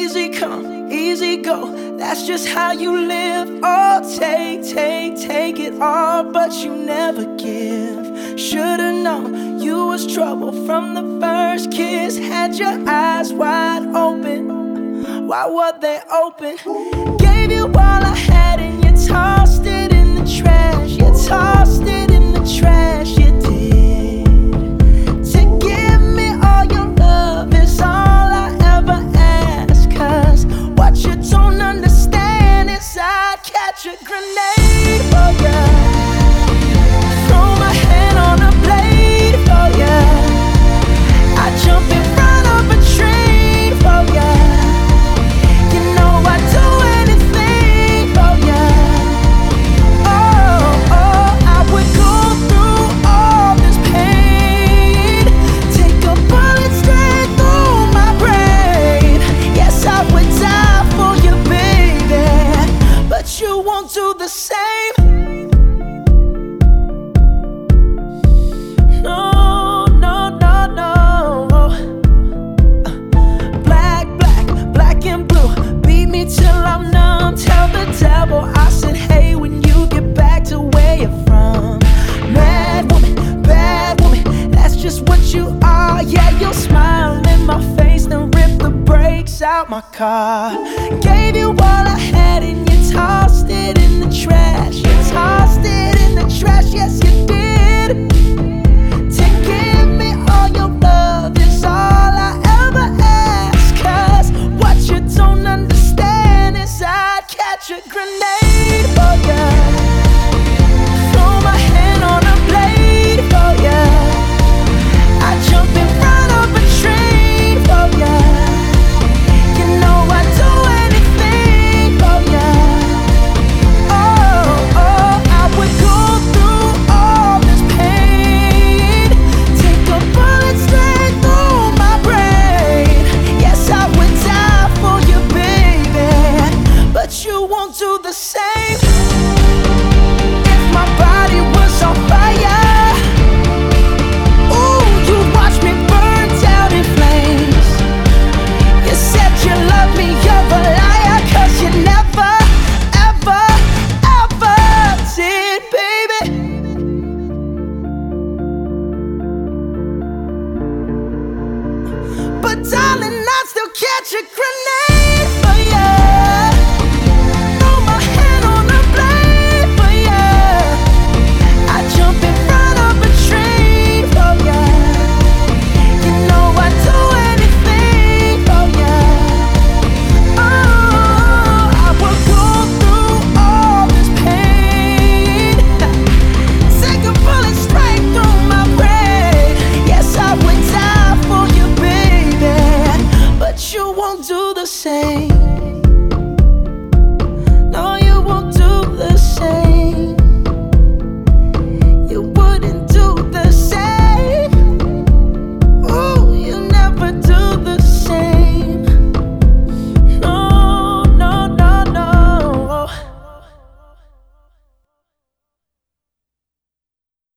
Easy come, easy go, that's just how you live. Oh, take it all, but you never give. Should've known you was trouble from the first kiss. Had your eyes wide open, why were they open? Gave you all I had and you tossed it in the trash. You tossed it in the trash, you did. To give me all your love is all I ever ask. Cause what you don't understand is I'd catch a grenade for ya, throw my hand on a blade for ya, I'd jump in front of a train for ya. You know I'd do anything for ya. Oh, I would go through all this pain, take a bullet straight through my brain. Yes, I would die for you, baby, but you won't do the same. No, no, no, no. Black and blue, beat me till I'm numb. Tell the devil I said hey when you get back to where you're from. Bad woman, that's just what you are. Yeah, you'll smile in my face, then rip the brakes out my car. Gave you all I had and you tossed it in the trash. You tossed it in the trash, yes you did. To give me all your love is all I ever ask. Cause what you don't understand is I'd catch a grenade for ya, throw my hand on a blade for ya, I'd jump in front of a train for ya. You know I'd do anything for ya. Oh, I would go through all this pain, take a bullet straight through my brain. Yes, I would die for you, baby, but you won't do the same. If my body was on fire, ooh, you'd watch me burn down in flames. You said you love me, you're a liar, cause you never, ever, ever did, baby. But darling, I'd still catch a grenade.